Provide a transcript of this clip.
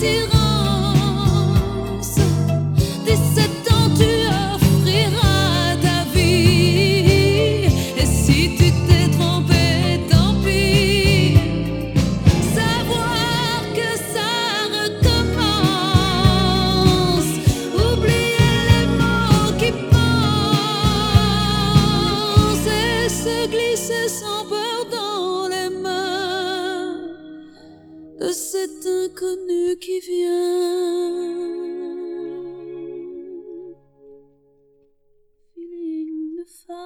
l'attirance. 17 ans, tu offriras ta vie. Et si tu t'es trompé, tant pis. Savoir que ça recommence. Oublier les mots qui pensent et se glisser sans peur dans les mains de cet inconnu qui vient. Feeling the fire.